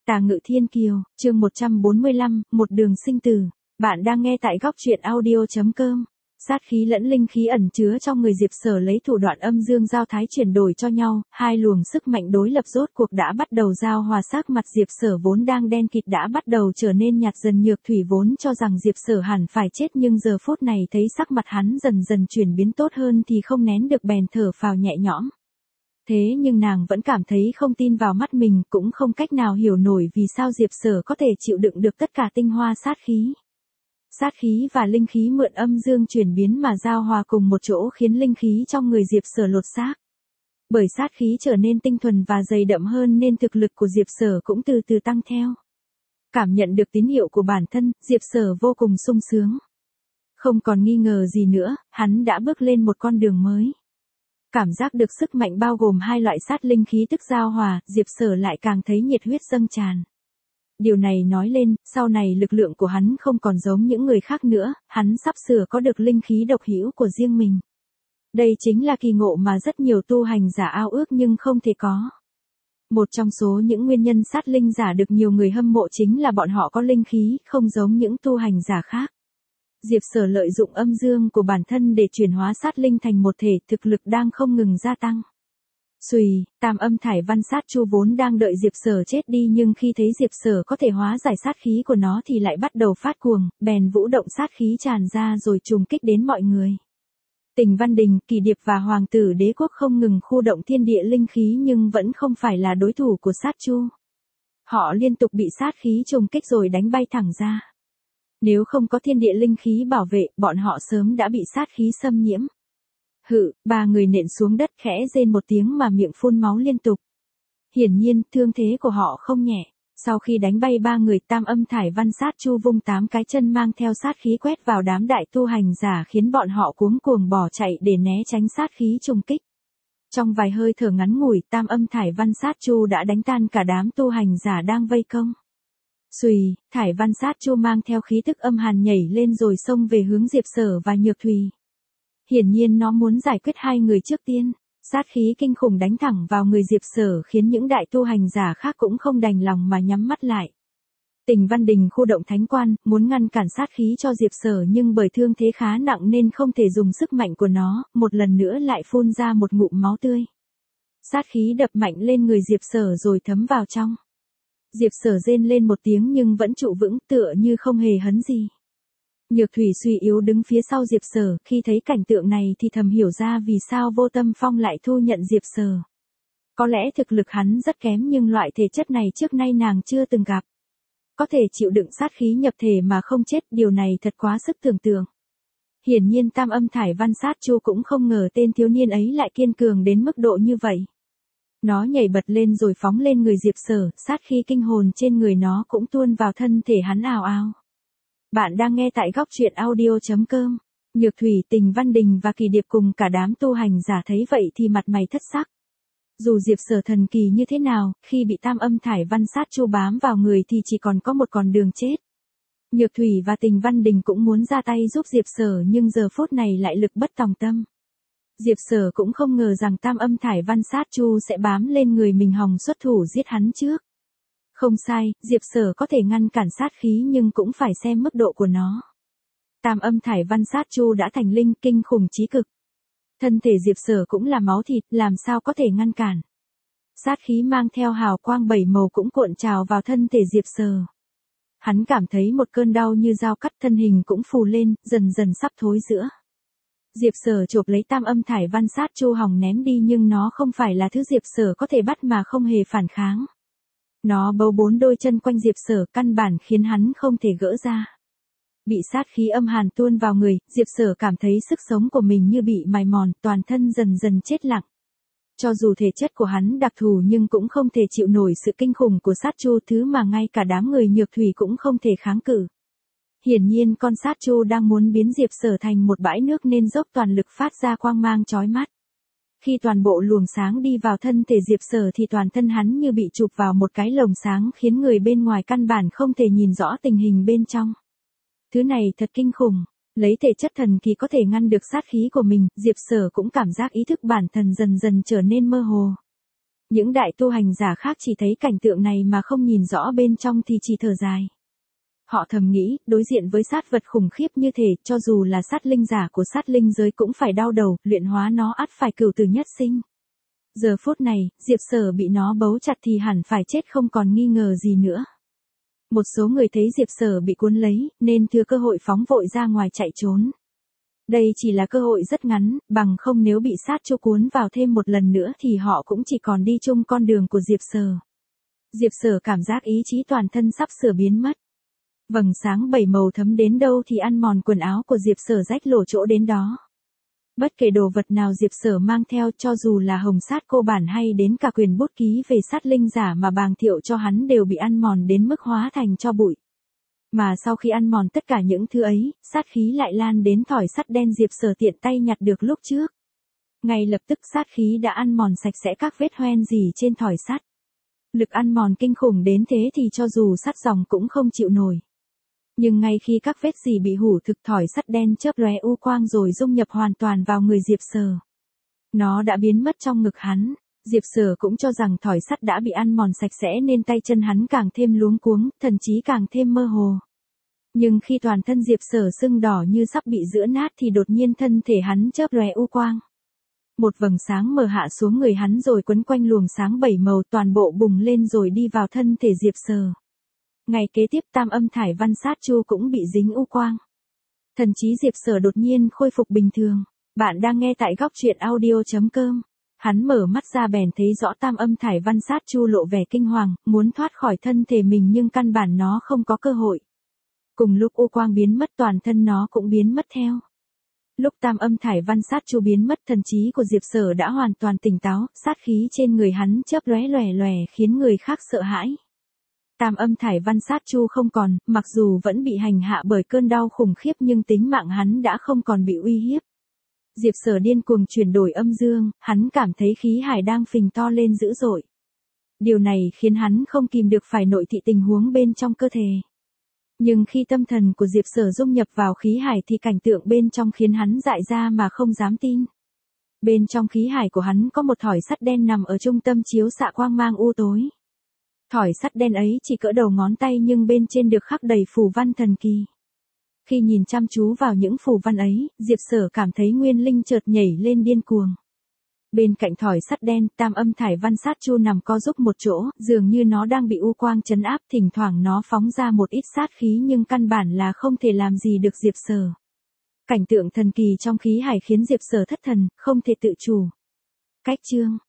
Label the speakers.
Speaker 1: Tà Ngự Thiên Kiều, chương 145, một đường sinh tử. Bạn đang nghe tại góc truyện audio.com. Sát khí lẫn linh khí ẩn chứa trong người Diệp Sở lấy thủ đoạn âm dương giao thái chuyển đổi cho nhau, hai luồng sức mạnh đối lập rốt cuộc đã bắt đầu giao hòa. Sắc mặt Diệp Sở vốn đang đen kịt đã bắt đầu trở nên nhạt dần. Nhược Thủy vốn cho rằng Diệp Sở hẳn phải chết, nhưng giờ phút này thấy sắc mặt hắn dần dần chuyển biến tốt hơn thì không nén được bèn thở phào nhẹ nhõm. Thế nhưng nàng vẫn cảm thấy không tin vào mắt mình, cũng không cách nào hiểu nổi vì sao Diệp Sở có thể chịu đựng được tất cả tinh hoa sát khí. Sát khí và linh khí mượn âm dương chuyển biến mà giao hòa cùng một chỗ khiến linh khí trong người Diệp Sở lột xác. Bởi sát khí trở nên tinh thuần và dày đậm hơn nên thực lực của Diệp Sở cũng từ từ tăng theo. Cảm nhận được tín hiệu của bản thân, Diệp Sở vô cùng sung sướng. Không còn nghi ngờ gì nữa, hắn đã bước lên một con đường mới. Cảm giác được sức mạnh bao gồm hai loại sát linh khí tức giao hòa, Diệp Sở lại càng thấy nhiệt huyết dâng tràn. Điều này nói lên, sau này lực lượng của hắn không còn giống những người khác nữa, hắn sắp sửa có được linh khí độc hữu của riêng mình. Đây chính là kỳ ngộ mà rất nhiều tu hành giả ao ước nhưng không thể có. Một trong số những nguyên nhân sát linh giả được nhiều người hâm mộ chính là bọn họ có linh khí, không giống những tu hành giả khác. Diệp Sở lợi dụng âm dương của bản thân để chuyển hóa sát linh thành một thể, thực lực đang không ngừng gia tăng. Xùy, Tam Âm Thải Văn Sát Chu vốn đang đợi Diệp Sở chết đi, nhưng khi thấy Diệp Sở có thể hóa giải sát khí của nó thì lại bắt đầu phát cuồng, bèn vũ động sát khí tràn ra rồi trùng kích đến mọi người. Tình Văn Đình, Kỳ Điệp và Hoàng tử Đế Quốc không ngừng khu động thiên địa linh khí nhưng vẫn không phải là đối thủ của sát Chu. Họ liên tục bị sát khí trùng kích rồi đánh bay thẳng ra. Nếu không có thiên địa linh khí bảo vệ, bọn họ sớm đã bị sát khí xâm nhiễm. Ba người nện xuống đất khẽ rên một tiếng mà miệng phun máu liên tục. Hiển nhiên, thương thế của họ không nhẹ. Sau khi đánh bay ba người, Tam Âm Thải Văn Sát Chu vung 8 cái chân mang theo sát khí quét vào đám đại tu hành giả khiến bọn họ cuống cuồng bỏ chạy để né tránh sát khí trùng kích. Trong vài hơi thở ngắn ngủi, Tam Âm Thải Văn Sát Chu đã đánh tan cả đám tu hành giả đang vây công. Xùy, Thải Văn Sát Chu mang theo khí tức âm hàn nhảy lên rồi xông về hướng Diệp Sở và Nhược Thủy. Hiển nhiên nó muốn giải quyết hai người trước tiên. Sát khí kinh khủng đánh thẳng vào người Diệp Sở khiến những đại tu hành giả khác cũng không đành lòng mà nhắm mắt lại. Tình Văn Đình khu động thánh quan, muốn ngăn cản sát khí cho Diệp Sở nhưng bởi thương thế khá nặng nên không thể dùng sức mạnh của nó, một lần nữa lại phun ra một ngụm máu tươi. Sát khí đập mạnh lên người Diệp Sở rồi thấm vào trong. Diệp Sở rên lên một tiếng nhưng vẫn trụ vững, tựa như không hề hấn gì. Nhược Thủy suy yếu đứng phía sau Diệp Sở, khi thấy cảnh tượng này thì thầm hiểu ra vì sao Vô Tâm Phong lại thu nhận Diệp Sở. Có lẽ thực lực hắn rất kém nhưng loại thể chất này trước nay nàng chưa từng gặp. Có thể chịu đựng sát khí nhập thể mà không chết, điều này thật quá sức tưởng tượng. Hiển nhiên Tam Âm Thải Văn Sát Chu cũng không ngờ tên thiếu niên ấy lại kiên cường đến mức độ như vậy. Nó nhảy bật lên rồi phóng lên người Diệp Sở, sát khí kinh hồn trên người nó cũng tuôn vào thân thể hắn ào ào. Bạn đang nghe tại góc truyện audio.com. Nhược Thủy, Tình Văn Đình và Kỳ Điệp cùng cả đám tu hành giả thấy vậy thì mặt mày thất sắc. Dù Diệp Sở thần kỳ như thế nào, khi bị Tam Âm Thải Văn Sát Chu bám vào người thì chỉ còn có một con đường chết. Nhược Thủy và Tình Văn Đình cũng muốn ra tay giúp Diệp Sở nhưng giờ phút này lại lực bất tòng tâm. Diệp Sở cũng không ngờ rằng Tam Âm Thải Văn Sát Chu sẽ bám lên người mình hòng xuất thủ giết hắn trước. Không sai, Diệp Sở có thể ngăn cản sát khí nhưng cũng phải xem mức độ của nó. Tam Âm Thải Văn Sát Chu đã thành linh kinh khủng chí cực. Thân thể Diệp Sở cũng là máu thịt, làm sao có thể ngăn cản. Sát khí mang theo hào quang 7 màu cũng cuộn trào vào thân thể Diệp Sở. Hắn cảm thấy một cơn đau như dao cắt, thân hình cũng phù lên, dần dần sắp thối rữa. Diệp Sở chộp lấy Tam Âm Thải Văn Sát Chu hòng ném đi nhưng nó không phải là thứ Diệp Sở có thể bắt mà không hề phản kháng. Nó bấu 4 đôi chân quanh Diệp Sở, căn bản khiến hắn không thể gỡ ra. Bị sát khí âm hàn tuôn vào người, Diệp Sở cảm thấy sức sống của mình như bị mài mòn, toàn thân dần dần chết lặng. Cho dù thể chất của hắn đặc thù nhưng cũng không thể chịu nổi sự kinh khủng của sát Chu, thứ mà ngay cả đám người Nhược Thủy cũng không thể kháng cự. Hiển nhiên con sát Chu đang muốn biến Diệp Sở thành một bãi nước nên dốc toàn lực phát ra quang mang chói mắt. Khi toàn bộ luồng sáng đi vào thân thể Diệp Sở thì toàn thân hắn như bị chụp vào một cái lồng sáng khiến người bên ngoài căn bản không thể nhìn rõ tình hình bên trong. Thứ này thật kinh khủng, lấy thể chất thần kỳ có thể ngăn được sát khí của mình, Diệp Sở cũng cảm giác ý thức bản thân dần dần trở nên mơ hồ. Những đại tu hành giả khác chỉ thấy cảnh tượng này mà không nhìn rõ bên trong thì chỉ thở dài. Họ thầm nghĩ, đối diện với sát vật khủng khiếp như thế, cho dù là sát linh giả của sát linh giới cũng phải đau đầu, luyện hóa nó ắt phải cửu tử nhất sinh. Giờ phút này, Diệp Sở bị nó bấu chặt thì hẳn phải chết không còn nghi ngờ gì nữa. Một số người thấy Diệp Sở bị cuốn lấy, nên thừa cơ hội phóng vội ra ngoài chạy trốn. Đây chỉ là cơ hội rất ngắn, bằng không nếu bị sát chu cuốn vào thêm một lần nữa thì họ cũng chỉ còn đi chung con đường của Diệp Sở. Diệp Sở cảm giác ý chí toàn thân sắp sửa biến mất. Vầng sáng bảy màu thấm đến đâu thì ăn mòn quần áo của Diệp Sở rách lỗ chỗ đến đó. Bất kể đồ vật nào Diệp Sở mang theo, cho dù là hồng sát cô bản hay đến cả quyền bút ký về sát linh giả mà Bàng Thiệu cho hắn đều bị ăn mòn đến mức hóa thành tro bụi. Mà sau khi ăn mòn tất cả những thứ ấy, sát khí lại lan đến thỏi sắt đen Diệp Sở tiện tay nhặt được lúc trước. Ngay lập tức sát khí đã ăn mòn sạch sẽ các vết hoen rỉ trên thỏi sắt. Lực ăn mòn kinh khủng đến thế thì cho dù sắt ròng cũng không chịu nổi. Nhưng ngay khi các vết rỉ bị hủ thực, thỏi sắt đen chớp lóe u quang rồi dung nhập hoàn toàn vào người Diệp Sở. Nó đã biến mất trong ngực hắn. Diệp Sở cũng cho rằng thỏi sắt đã bị ăn mòn sạch sẽ nên tay chân hắn càng thêm luống cuống, thần trí càng thêm mơ hồ. Nhưng khi toàn thân Diệp Sở sưng đỏ như sắp bị giữa nát thì đột nhiên thân thể hắn chớp lóe u quang. Một vầng sáng mờ hạ xuống người hắn rồi quấn quanh luồng sáng bảy màu toàn bộ bùng lên rồi đi vào thân thể Diệp Sở. Ngày kế tiếp tam âm thải văn sát chu cũng bị dính u quang. Thần trí Diệp Sở đột nhiên khôi phục bình thường. Bạn đang nghe tại góc truyện audio.com. Hắn mở mắt ra bèn thấy rõ tam âm thải văn sát chu lộ vẻ kinh hoàng, muốn thoát khỏi thân thể mình nhưng căn bản nó không có cơ hội. Cùng lúc u quang biến mất toàn thân nó cũng biến mất theo. Lúc tam âm thải văn sát chu biến mất thần trí của Diệp Sở đã hoàn toàn tỉnh táo, sát khí trên người hắn chớp lóe lòe lòe khiến người khác sợ hãi. Tam âm thải văn sát chu không còn, mặc dù vẫn bị hành hạ bởi cơn đau khủng khiếp nhưng tính mạng hắn đã không còn bị uy hiếp. Diệp Sở điên cuồng chuyển đổi âm dương, hắn cảm thấy khí hải đang phình to lên dữ dội. Điều này khiến hắn không kìm được phải nội thị tình huống bên trong cơ thể. Nhưng khi tâm thần của Diệp Sở dung nhập vào khí hải thì cảnh tượng bên trong khiến hắn dại ra mà không dám tin. Bên trong khí hải của hắn có một thỏi sắt đen nằm ở trung tâm chiếu xạ quang mang u tối. Thỏi sắt đen ấy chỉ cỡ đầu ngón tay nhưng bên trên được khắc đầy phù văn thần kỳ. Khi nhìn chăm chú vào những phù văn ấy, Diệp Sở cảm thấy nguyên linh chợt nhảy lên điên cuồng. Bên cạnh thỏi sắt đen, tam âm thải văn sát chu nằm co giúp một chỗ, dường như nó đang bị u quang trấn áp, thỉnh thoảng nó phóng ra một ít sát khí nhưng căn bản là không thể làm gì được Diệp Sở. Cảnh tượng thần kỳ trong khí hải khiến Diệp Sở thất thần, không thể tự chủ. Cách chương